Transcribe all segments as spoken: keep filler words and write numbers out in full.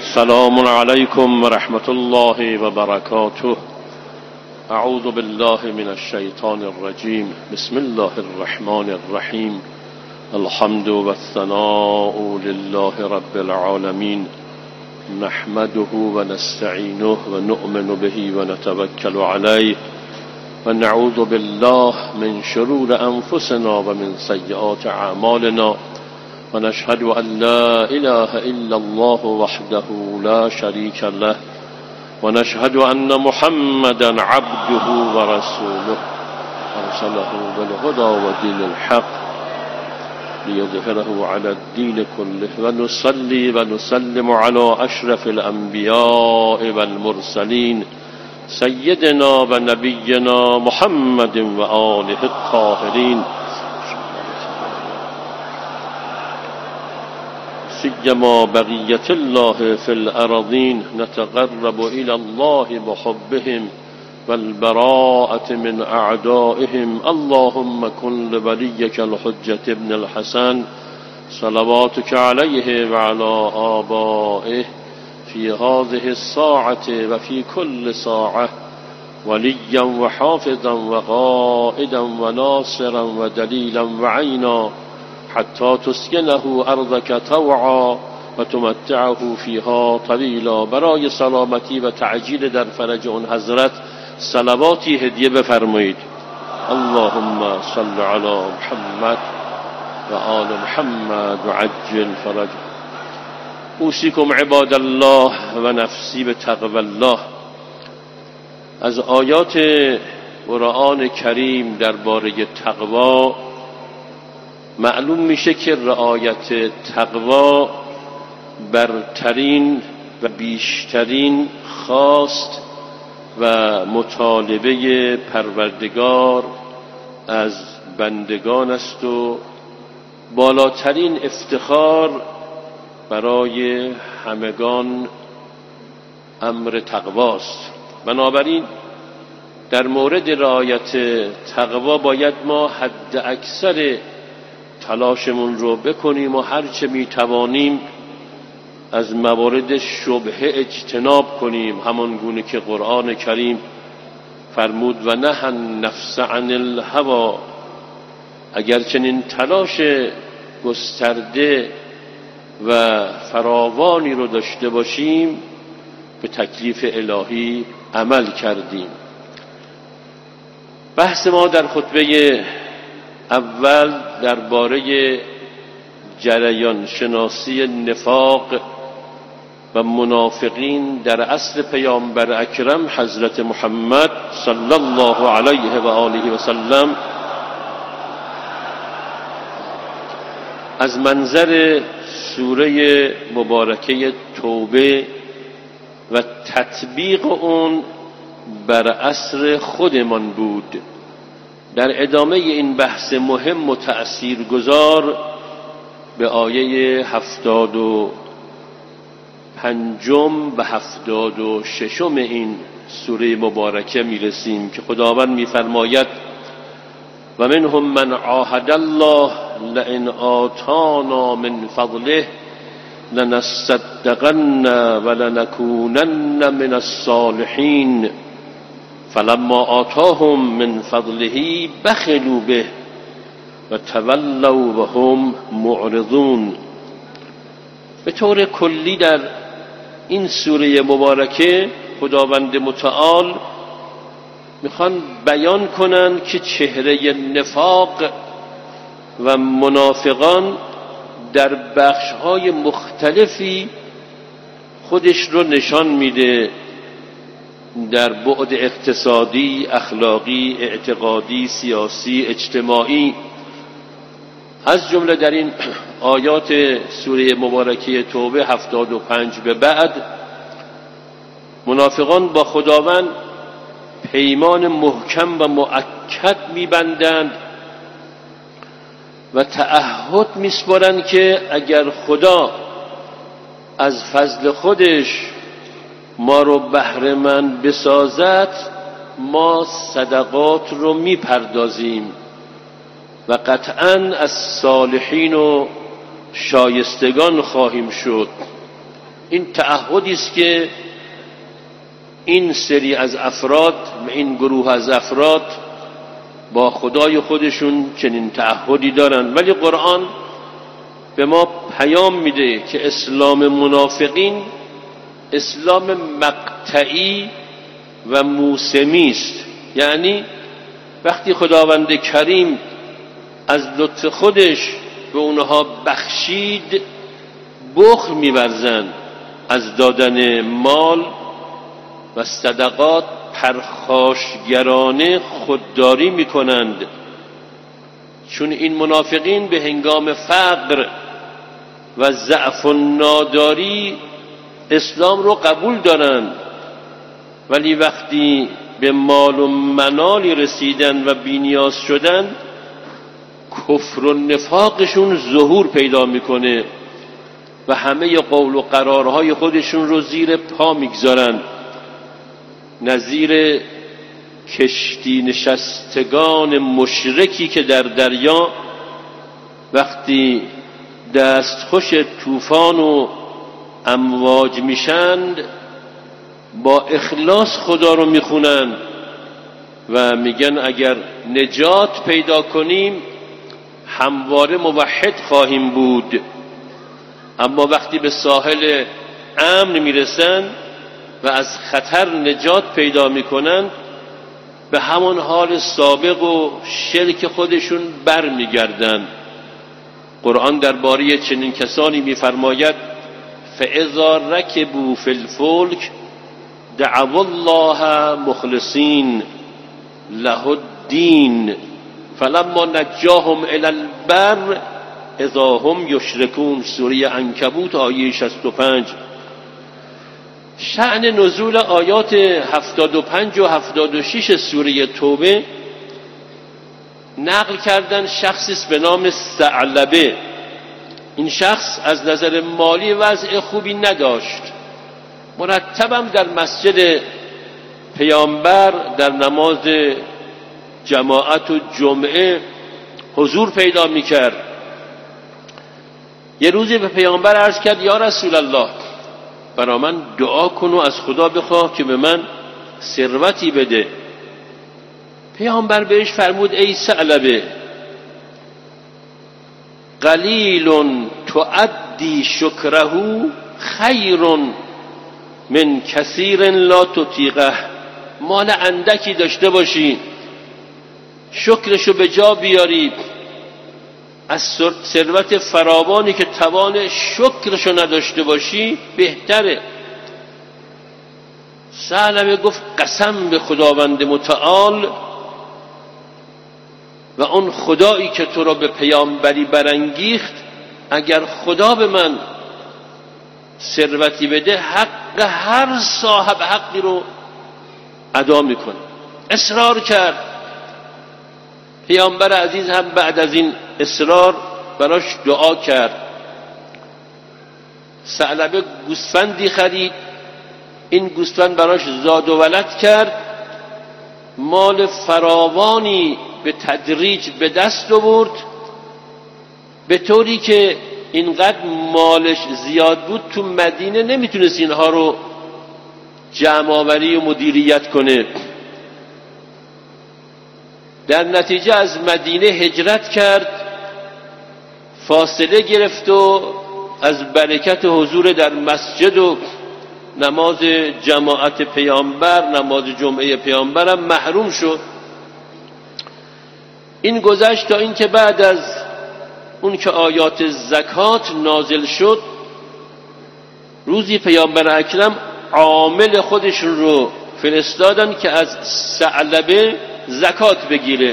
السلام عليكم ورحمة الله وبركاته. أعوذ بالله من الشيطان الرجيم. بسم الله الرحمن الرحيم. الحمد والثناء لله رب العالمين، نحمده ونستعينه ونؤمن به ونتوكل عليه ونعوذ بالله من شرور أنفسنا ومن سيئات أعمالنا، ونشهد أن لا إله إلا الله وحده لا شريك له، ونشهد أن محمدا عبده ورسوله أرسله بالهدى ودين الحق ليظهره على الدين كله، ونصلي ونسلم على أشرف الأنبياء والمرسلين سيدنا ونبينا محمد وآله الطاهرين، سيما بقية الله في الأرضين. نتقرب إلى الله بحبهم والبراءة من أعدائهم. اللهم كن لوليك الحجة ابن الحسن صلواتك عليه وعلى آبائه في هذه الساعة وفي كل ساعة وليا وحافظا وقائدا وناصرا ودليلا وعينا، حتى تسكنه أرضك طوعا وتمتعه فيها طویلا. برای سلامتی و تعجیل در فرج اون حضرت صلواتی هدیه بفرمایید. اللهم صل علی محمد و آل محمد و عجل فرج. اوصیکم عباد الله و نفسی به تقوی الله. از آیات قرآن کریم درباره تقوا معلوم میشه که رعایت تقوا برترین و بیشترین خواست و مطالبه پروردگار از بندگان است و بالاترین افتخار برای همگان امر تقواست. بنابراین در مورد رعایت تقوا باید ما حد اکثر تلاشمون رو بکنیم و هرچه میتوانیم از موارد شبهه اجتناب کنیم، همان گونه که قرآن کریم فرمود و نهى النفس عن الهوى. اگر چنین تلاش گسترده و فراوانی رو داشته باشیم به تکلیف الهی عمل کردیم. بحث ما در خطبه اول درباره جریان شناسی نفاق و منافقین در عصر پیامبر اکرم حضرت محمد صلی الله علیه و آله و سلم از منظر سوره مبارکه توبه و تطبیق اون بر عصر خودمان بود. در ادامه این بحث مهم و تأثیرگذار به آیه هفتاد و پنجم و هفتاد و ششم این سوره مبارکه میرسیم که خداوند میفرماید و منهم من عاهد الله لئن آتانا من فضله لنصدقن ولنكونن من الصالحین فلما آتاهم من فضله بخلوا به و تولوا وهم معرضون. به طور کلی در این سوره مبارکه خداوند متعال میخوان بیان کنن که چهره نفاق و منافقان در بخش‌های مختلفی خودش رو نشان میده، در بعد اقتصادی، اخلاقی، اعتقادی، سیاسی، اجتماعی. از جمله در این آیات سوره مبارکه توبه هفتاد و پنج به بعد منافقان با خداوند پیمان محکم و مؤکد میبندند و تعهد میسپارند که اگر خدا از فضل خودش ما رو بهره‌مند بسازد ما صدقات رو میپردازیم و قطعاً از صالحین و شایستگان خواهیم شد. این تعهدی است که این سری از افراد و این گروه از افراد با خدای خودشون چنین تعهدی دارن. ولی قرآن به ما پیام میده که اسلام منافقین اسلام مقطعی و موسمی است. یعنی وقتی خداوند کریم از لطف خودش به اونها بخشید بخل می‌ورزند، از دادن مال و صدقات پرخاشگرانه خودداری می‌کنند، چون این منافقین به هنگام فقر و ضعف و ناداری اسلام رو قبول دارند، ولی وقتی به مال و منالی رسیدن و بی‌نیاز شدن کفر و نفاقشون ظهور پیدا میکنه و همه قول و قرارهای خودشون رو زیر پا میگذارن. نظیر کشتی نشستگان مشرکی که در دریا وقتی دستخوش طوفان و امواج میشند با اخلاص خدا رو میخونن و میگن اگر نجات پیدا کنیم همواره موحد خواهیم بود. اما وقتی به ساحل امن میرسن و از خطر نجات پیدا میکنن به همون حال سابق و شرک خودشون بر میگردن. قرآن درباره چنین کسانی میفرماید فاذا رکبوا فی الفلک دعوا الله مخلصین له الدین فلما نجاهم الی البر اذا هم یشرکون. سوره عنکبوت آیه شصت و پنج. شأن نزول آیات هفتاد و پنج و هفتاد و شش سوره توبه نقل کردن شخصی است به نام ثعلبه. این شخص از نظر مالی وضع خوبی نداشت، مرتباً در مسجد پیامبر در نماز جماعت و جمعه حضور پیدا میکرد. یه روزی به پیامبر عرض کرد یا رسول الله برا من دعا کن و از خدا بخواه که به من ثروتی بده. پیامبر بهش فرمود ای ثعلبه قلیل تؤدی شکره خیر من کثیر لا تطیقه. مال اندکی داشته باشی شکرشو به جا بیاری از ثروت فراوانی که توان شکرشو نداشته باشی بهتره. ثعلبه گفت قسم به خداوند متعال و اون خدایی که تو را به پیامبری برانگیخت اگر خدا به من ثروتی بده حق هر صاحب حقی رو ادا میکنه. اصرار کرد. پیامبر عزیز هم بعد از این اصرار براش دعا کرد. ثعلبه گوسفندی خرید، این گوسفند براش زاد و ولد کرد، مال فراوانی به تدریج به دست آورد به طوری که اینقدر مالش زیاد بود تو مدینه نمیتونست اینها رو جمع آوری و مدیریت کنه. در نتیجه از مدینه هجرت کرد، فاصله گرفت و از برکت حضور در مسجد و نماز جماعت پیامبر، نماز جمعه پیامبرم محروم شد. این گذشت تا اینکه بعد از اون که آیات زکات نازل شد روزی پیامبر اکرم عامل خودشون رو فرستادن که از ثعلبه زکات بگیره.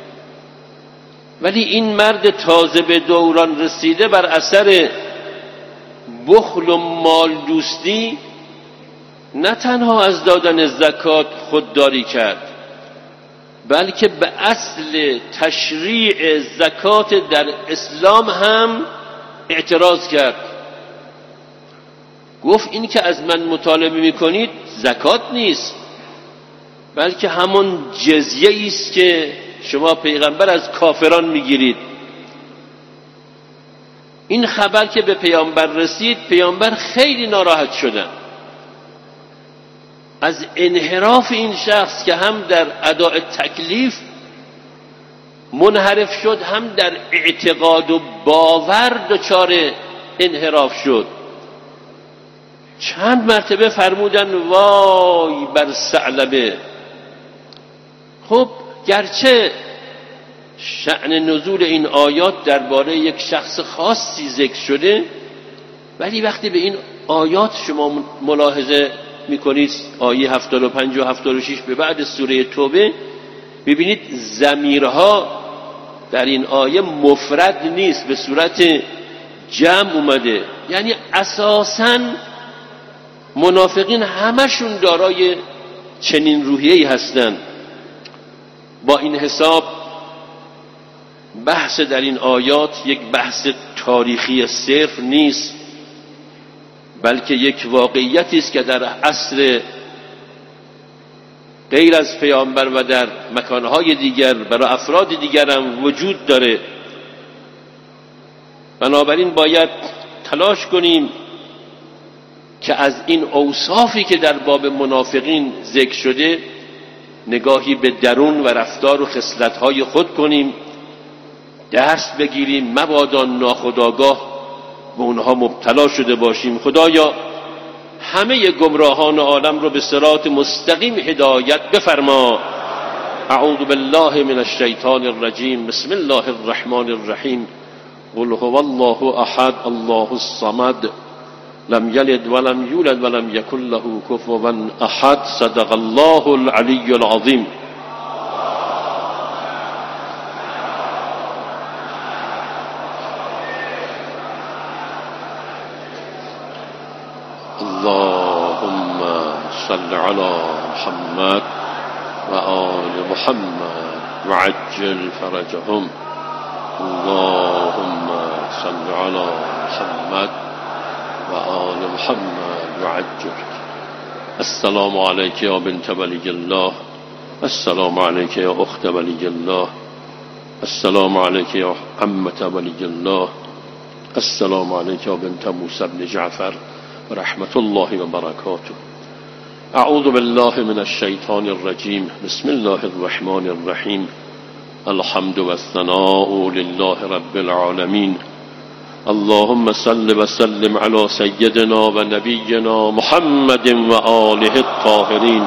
ولی این مرد تازه به دوران رسیده بر اثر بخل و مال دوستی نه تنها از دادن زکات خودداری کرد بلکه به اصل تشریع زکات در اسلام هم اعتراض کرد. گفت این که از من مطالبه میکنید زکات نیست بلکه همون جزیه است که شما پیغمبر از کافران میگیرید. این خبر که به پیامبر رسید، پیامبر خیلی ناراحت شدن از انحراف این شخص که هم در اداء تکلیف منحرف شد، هم در اعتقاد و باور دچار انحراف شد. چند مرتبه فرمودن وای بر ثعلبه. خب گرچه شأن نزول این آیات درباره یک شخص خاصی ذکر شده، ولی وقتی به این آیات شما ملاحظه میکنید، آیه هفتاد و پنج و هفتاد و شش به بعد سوره توبه، ببینید ضمیرها در این آیه مفرد نیست، به صورت جمع اومده. یعنی اساساً منافقین همشون دارای چنین روحیه‌ای هستند. با این حساب بحث در این آیات یک بحث تاریخی صرف نیست، بلکه یک واقعیتی است که در عصر غیر از پیامبر و در مکانهای دیگر برای افراد دیگر هم وجود داره. بنابراین باید تلاش کنیم که از این اوصافی که در باب منافقین ذکر شده نگاهی به درون و رفتار و خصلت‌های خود کنیم، درس بگیریم، مبادا ناخودآگاه به اونها مبتلا شده باشیم. خدایا همه گمراهان عالم رو به صراط مستقیم هدایت بفرما. اعوذ بالله من الشیطان الرجیم. بسم الله الرحمن الرحیم. قل هو الله احد الله الصمد لم یلد ولم یولد ولم یکن له کفوا احد. صدق الله العلی العظیم. اللهم صل على محمد و آل محمد وعجل فرجهم. اللهم صل على محمد و آل محمد وعجل. السلام علیک یا بنت ولی الله. السلام علیک یا اخت ولی الله. السلام علیک یا عمة ولی الله. السلام علیک یا بنت موسی بن جعفر ورحمة الله وبركاته. اعوذ بالله من الشيطان الرجيم. بسم الله الرحمن الرحيم. الحمد والثناء لله رب العالمين. اللهم صل وسلم على سيدنا ونبينا محمد وآله الطاهرين.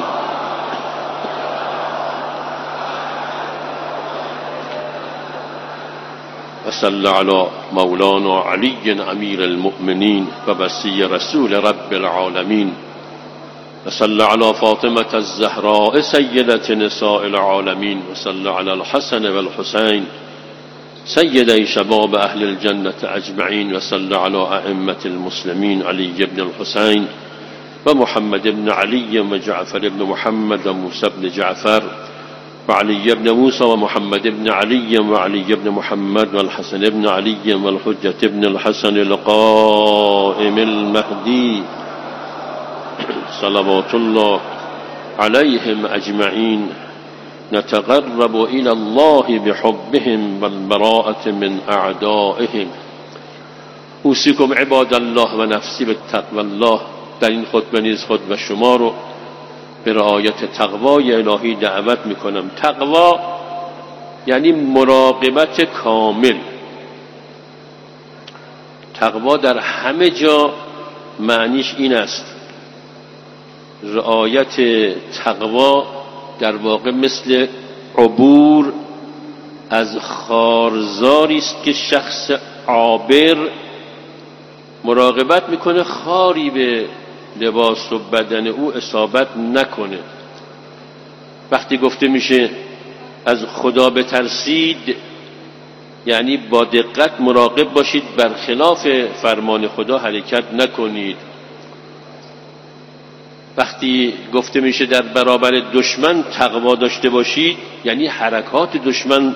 وصل على مولانا علي أمير المؤمنين ووصي رسول رب العالمين. وصل على فاطمة الزهراء سيدة نساء العالمين. وصل على الحسن والحسين سيدي شباب أهل الجنة أجمعين. وصل على أئمة المسلمين علي بن الحسين ومحمد بن علي وجعفر بن محمد وموسى بن جعفر وعلي بن موسى ومحمد بن علي وعلي بن محمد والحسن بن علي والحجة بن الحسن القائم المهدي صلوات الله عليهم أجمعين. نتقرب إلى الله بحبهم والبراءة من أعدائهم. اوصيكم عباد الله و نفسی به تقوی الله. در این خطبه نیز خود و شما رو به رعایت تقوای الهی دعوت میکنم. تقوا یعنی مراقبت کامل. تقوا در همه جا معنیش این است. رعایت تقوا در واقع مثل عبور از خارزاری است که شخص عابر مراقبت میکنه خاری به لباس و بدن او اصابت نکنه. وقتی گفته میشه از خدا بترسید، یعنی با دقت مراقب باشید برخلاف فرمان خدا حرکت نکنید. وقتی گفته میشه در برابر دشمن تقوا داشته باشید، یعنی حرکات دشمن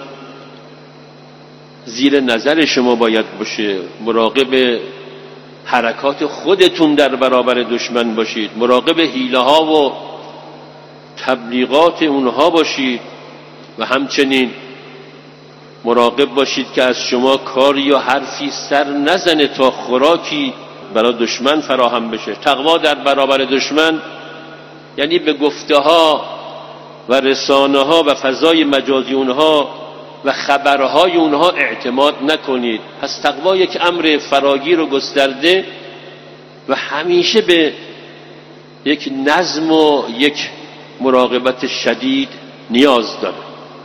زیر نظر شما باید باشه. مراقب حرکات خودتون در برابر دشمن باشید. مراقب حیله ها و تبلیغات اونها باشید. و همچنین مراقب باشید که از شما کاری یا حرفی سر نزنه تا خوراکی برای دشمن فراهم بشه. تقوا در برابر دشمن یعنی به گفته ها و رسانه ها و فضای مجازی اونها و خبرهای اونها اعتماد نکنید. پس تقوا یک امر فراگیر و گسترده و همیشه به یک نظم و یک مراقبت شدید نیاز داره.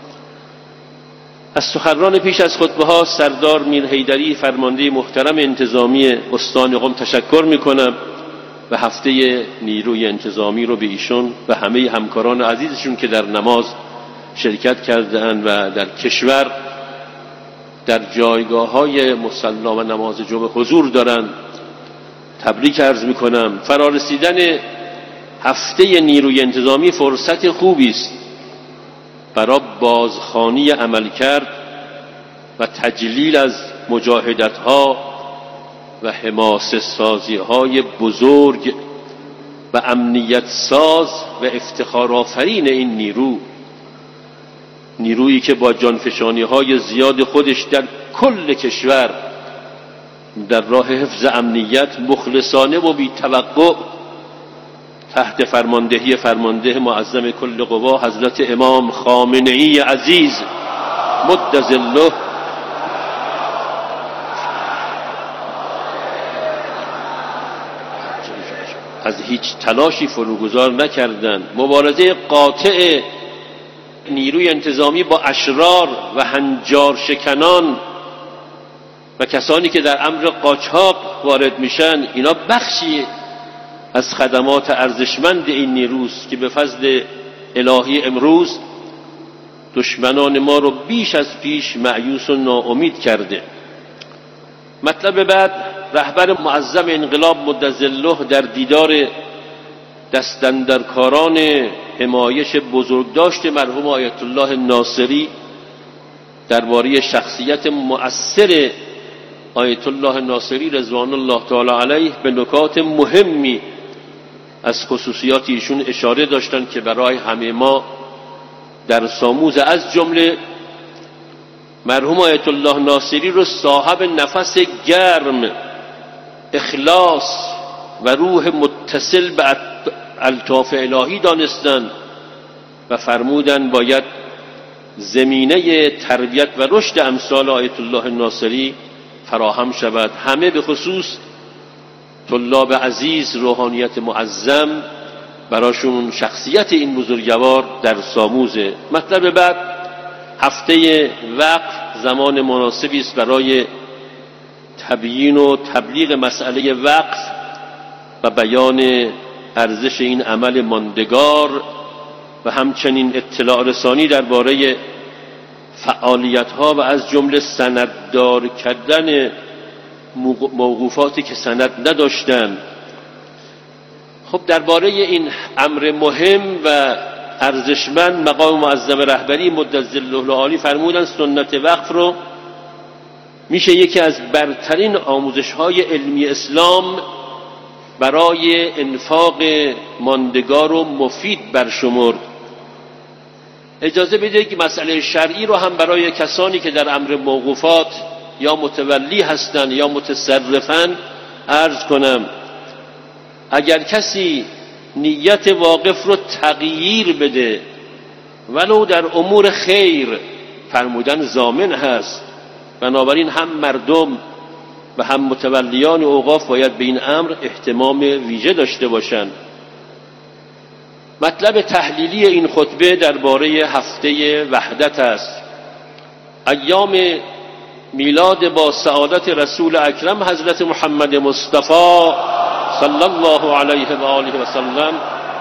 از سخنران پیش از خطبه ها سردار میر حیدری فرمانده محترم انتظامی استان قم تشکر میکنم و هفته نیروی انتظامی رو به ایشون و همه همکاران عزیزشون که در نماز شرکت کردند و در کشور در جایگاه های مصلا و نماز جمعه حضور دارند تبریک عرض میکنم. فرارسیدن هفته نیروی انتظامی فرصت خوبی است برای بازخوانی عملکرد و تجلیل از مجاهدت‌ها و حماسه سازی‌های بزرگ و امنیت ساز و افتخارآفرین این نیرو، نیرویی که با جانفشانی‌های زیاد خودش در کل کشور در راه حفظ امنیت مخلصانه و بی توقع تحت فرماندهی فرمانده معظم کل قوا حضرت امام خامنه‌ای عزیز مد ظله از هیچ تلاشی فروگذار نکردند. مبارزه قاطع نیروی انتظامی با اشرار و هنجار شکنان و کسانی که در امر قاچاق وارد میشن، اینا بخشی از خدمات ارزشمند این نیروست که به فضل الهی امروز دشمنان ما رو بیش از پیش مأیوس و ناامید کرده. مطلب بعد، رهبر معظم انقلاب مد ظله در دیدار دستاندرکاران حمایش بزرگداشت مرحوم آیت الله ناصری درباره شخصیت مؤثر آیت الله ناصری رضوان الله تعالی علیه به نکات مهمی از خصوصیات ایشون اشاره داشتند که برای همه ما در ساموز. از جمله مرحوم آیت الله ناصری رو صاحب نفس گرم، اخلاص و روح متصل به الطاف الهی دانستند و فرمودند باید زمینه تربیت و رشد امثال آیت الله ناصری فراهم شود. همه به خصوص طلاب عزیز روحانیت معظم براشون شخصیت این بزرگوار در ساموزه. مطلب بعد، هفته وقف زمان مناسبی است برای تبیین و تبلیغ مسئله وقف و بیان ارزش این عمل ماندگار و همچنین اطلاع رسانی درباره فعالیت‌ها و از جمله سنددار کردن موقوفاتی که سند نداشتند. خب درباره این امر مهم و ارزشمند مقام معظم رهبری مد ظله العالی فرمودن سنت وقف رو میشه یکی از برترین آموزش‌های علمی اسلام برای انفاق ماندگار و مفید برشمرد. اجازه بده که مسئله شرعی رو هم برای کسانی که در امر موقوفات یا متولی هستند یا متصرفن عرض کنم. اگر کسی نیت واقف رو تغییر بده ولو در امور خیر، فرمودن ضامن هست. بنابراین هم مردم و هم متولیان اوقاف باید به این امر اهتمام ویژه داشته باشند. مطلب تحلیلی این خطبه درباره هفته وحدت است. ایام میلاد با سعادت رسول اکرم حضرت محمد مصطفی صلی الله علیه و آله و سلم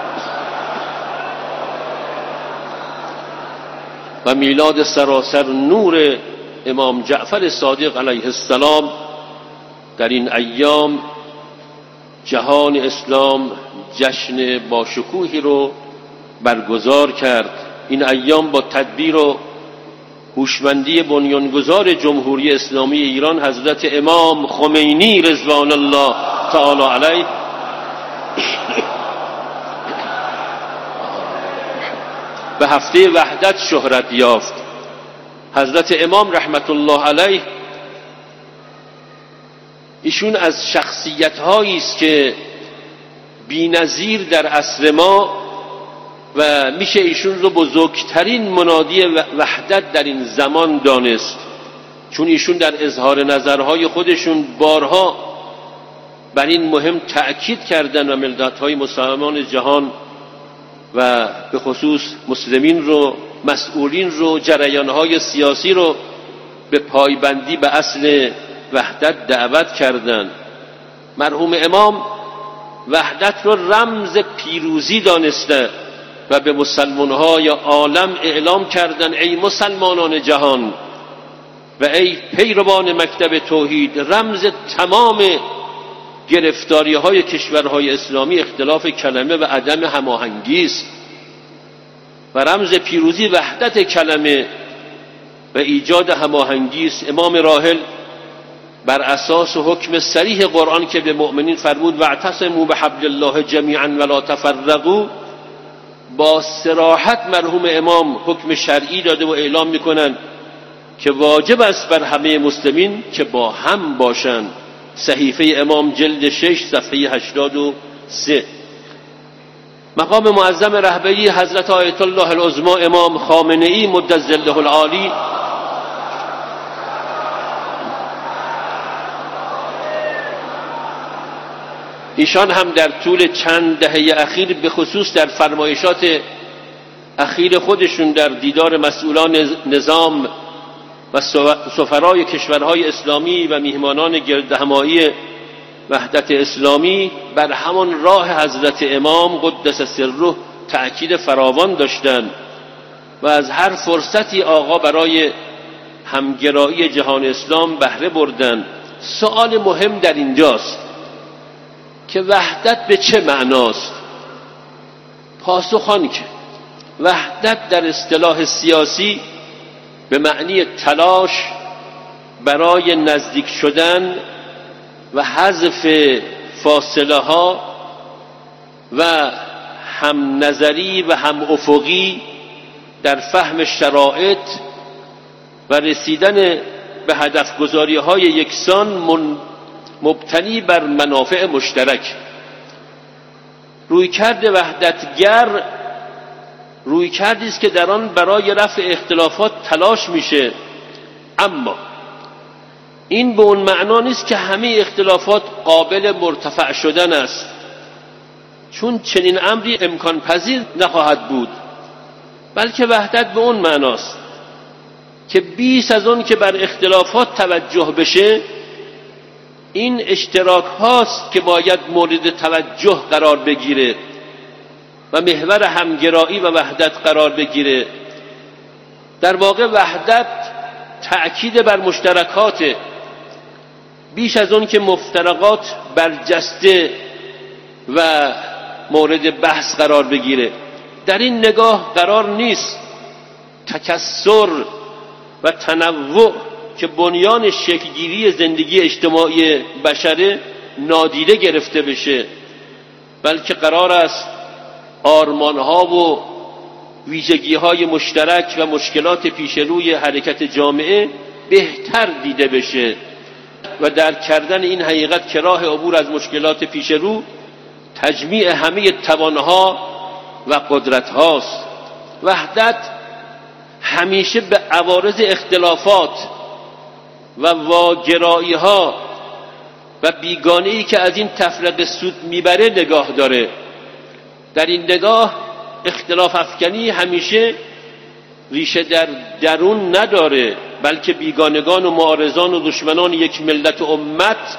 و میلاد سراسر نور امام جعفر صادق علیه السلام در این ایام جهان اسلام جشن با شکوهی رو برگزار کرد. این ایام با تدبیر و هوشمندی بنیانگذار جمهوری اسلامی ایران حضرت امام خمینی رضوان الله تعالی علیه به هفته وحدت شهرت یافت. حضرت امام رحمت الله علیه ایشون از شخصیت‌هایی است که بی‌نظیر در عصر ما و میشه ایشون رو بزرگترین منادی وحدت در این زمان دانست، چون ایشون در اظهار نظرهای خودشون بارها بر این مهم تأکید کردن و ملت‌های مسلمان جهان و به خصوص مسلمین رو، مسئولین رو، جریان‌های سیاسی رو به پایبندی به اصل وحدت دعوت کردند. مرحوم امام وحدت رو رمز پیروزی دانسته و به مسلمان‌های عالم اعلام کردند ای مسلمانان جهان و ای پیروان مکتب توحید، رمز تمام گرفتاری‌های کشورهای اسلامی اختلاف کلمه و عدم هماهنگی است و رمز پیروزی وحدت کلمه و ایجاد هماهنگی است. امام راحل بر اساس حکم صریح قرآن که به مؤمنین فرمود واعتصموا بحبل الله جمیعا ولا تفرقوا، با صراحت مرحوم امام حکم شرعی داده و اعلام میکنند که واجب است بر همه مسلمین که با هم باشند. صحیفه امام جلد شش صفحه هشتاد و سه. مقام معظم رهبری حضرت آیت الله العظما امام خامنه ای مد ظله العالی ایشان هم در طول چند دهه اخیر به خصوص در فرمایشات اخیر خودشون در دیدار مسئولان نظام و سفرای کشورهای اسلامی و میهمانان گردهمایی وحدت اسلامی بر همان راه حضرت امام قدس سره تأکید فراوان داشتند و از هر فرصتی آقا برای همگرایی جهان اسلام بهره بردند. سوال مهم در اینجاست که وحدت به چه معناست؟ پاسخ آن که وحدت در اصطلاح سیاسی به معنی تلاش برای نزدیک شدن و حذف فاصله ها و هم نظری و هم افقی در فهم شرایط و رسیدن به هدف گذاری های یکسان مبتنی بر منافع مشترک. رویکرد وحدتگر رویکردی است که در آن برای رفع اختلافات تلاش میشه، اما این به اون معنا نیست که همه اختلافات قابل مرتفع شدن است، چون چنین امری امکان پذیر نخواهد بود، بلکه وحدت به اون معناست که بیش از اون که بر اختلافات توجه بشه، این اشتراک هاست که باید مورد توجه قرار بگیره و محور همگرایی و وحدت قرار بگیره. در واقع وحدت تأکید بر مشترکات بیش از اون که مفترقات برجسته و مورد بحث قرار بگیره. در این نگاه قرار نیست تکثر و تنوع که بنیان شکلگیری زندگی اجتماعی بشره نادیده گرفته بشه، بلکه قرار است آرمانها و ویژگی‌های مشترک و مشکلات پیش روی حرکت جامعه بهتر دیده بشه و درک کردن این حقیقت که راه عبور از مشکلات پیش رو تجمیع همه توانها و قدرت‌هاست. وحدت همیشه به عوارض اختلافات و واگرایی‌ها و بیگانه‌ای که از این تفرقه سود میبره نگاه داره. در این نگاه اختلاف افکنی همیشه ریشه در درون نداره، بلکه بیگانگان و معارضان و دشمنان یک ملت و امت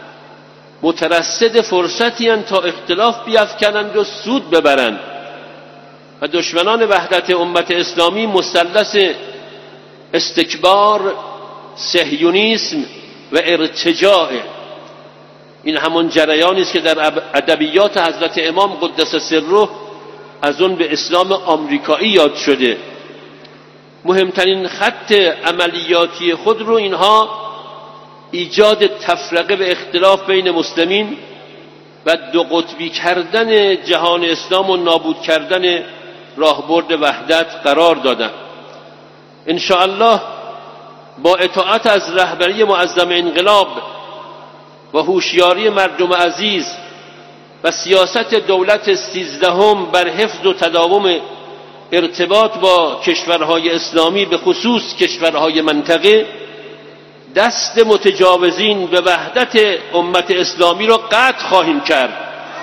مترصد فرصتی هستند تا اختلاف بیفکنند و سود ببرند و دشمنان وحدت امت اسلامی مثلث استکبار، صهیونیسم و ارتجاع. این همون جریانی است که در ادبیات حضرت امام قدس سره از اون به اسلام آمریکایی یاد شده. مهمترین خط عملیاتی خود رو اینها ایجاد تفرقه و اختلاف بین مسلمین و دو قطبی کردن جهان اسلام و نابود کردن راهبرد وحدت قرار دادن. ان شاء الله با اطاعت از رهبری معظم انقلاب و هوشیاری مردم عزیز و سیاست دولت سیزدهم بر حفظ و تداوم ارتباط با کشورهای اسلامی به خصوص کشورهای منطقه دست متجاوزین به وحدت امت اسلامی را قطع خواهیم کرد.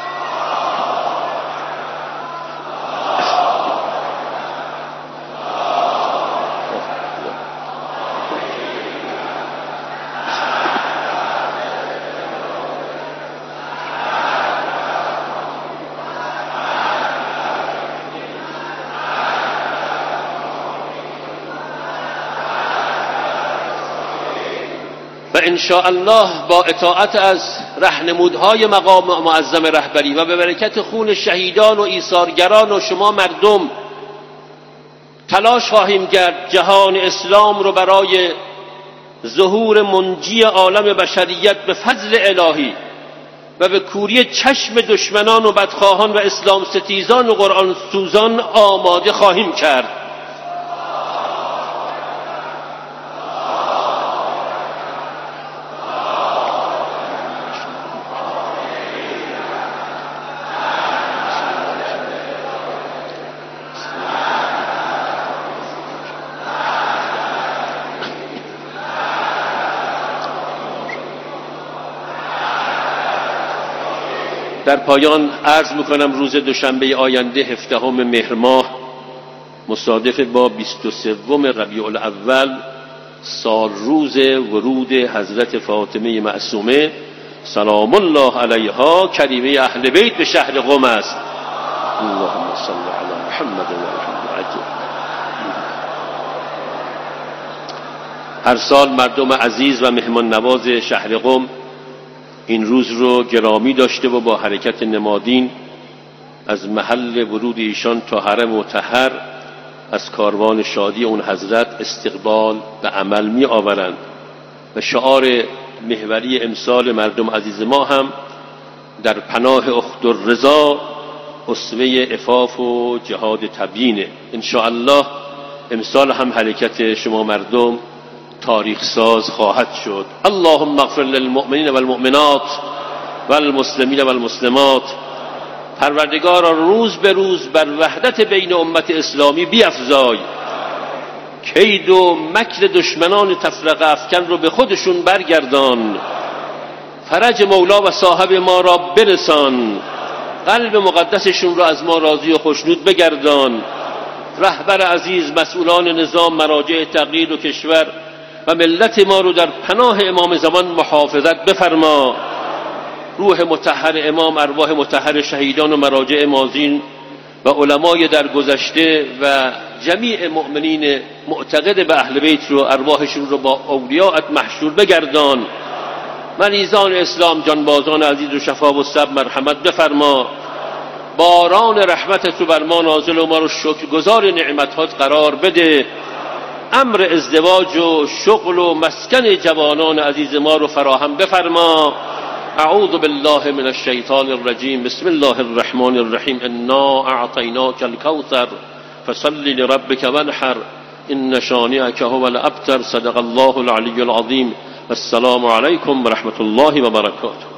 و ان شاء الله با اطاعت از راهنمودهای مقام معظم رهبری و به برکت خون شهیدان و ایثارگران و شما مردم تلاش خواهیم کرد جهان اسلام رو برای ظهور منجی عالم بشریت به فضل الهی و به کوری چشم دشمنان و بدخواهان و اسلام ستیزان و قرآن سوزان آماده خواهیم کرد. در پایان عرض میکنم روز دوشنبه آینده هفدهم مهر ماه مصادف با بیست و سوم ربیع الاول سال روز ورود حضرت فاطمه معصومه سلام الله علیها کریمه اهل بیت به شهر قم است. اللهم صل علی محمد و آل محمد. هر سال مردم عزیز و مهمان نواز شهر قم این روز رو گرامی داشته و با حرکت نمادین از محل ورود ایشان تا حرم مطهر از کاروان شادی اون حضرت استقبال به عمل می آورند و شعار محوری امسال مردم عزیز ما هم در پناه اخت الرضا اسوه عفاف و جهاد تبیینه. ان شاء الله امسال هم حرکت شما مردم تاریخ ساز خواهد شد. اللهم اغفر للمؤمنین والمؤمنات والمسلمین والمسلمات. پروردگارا روز به روز بر وحدت بین امت اسلامی بیفزای، کید و مکر دشمنان تفرقه افکن رو به خودشون برگردان، فرج مولا و صاحب ما را برسان، قلب مقدسشون را از ما راضی و خوشنود بگردان. رهبر عزیز، مسئولان نظام، مراجع تغییر و کشور و ملت ما رو در پناه امام زمان محافظت بفرما. روح مطهر امام، ارواح مطهر شهیدان و مراجع ماضین و علمای درگذشته و جمیع مؤمنین معتقد به اهل بیت رو ارواحشون رو با اولیاءت محشور بگردان. مریضان اسلام، جانبازان عزیز و شفا و صبر مرحمت بفرما. باران رحمتت رو بر ما نازل و ما رو شکرگزار نعمتات قرار بده. امر ازدواج و شغل و مسکن جوانان عزیز ما رو فراهم بفرما. اعوذ بالله من الشیطان الرجیم. بسم الله الرحمن الرحیم. انا اعطیناک الکوثر فصل لربک وانحر ان شانئک هو الابتر. صدق الله العلی العظیم. السلام علیکم و رحمت الله و برکاته.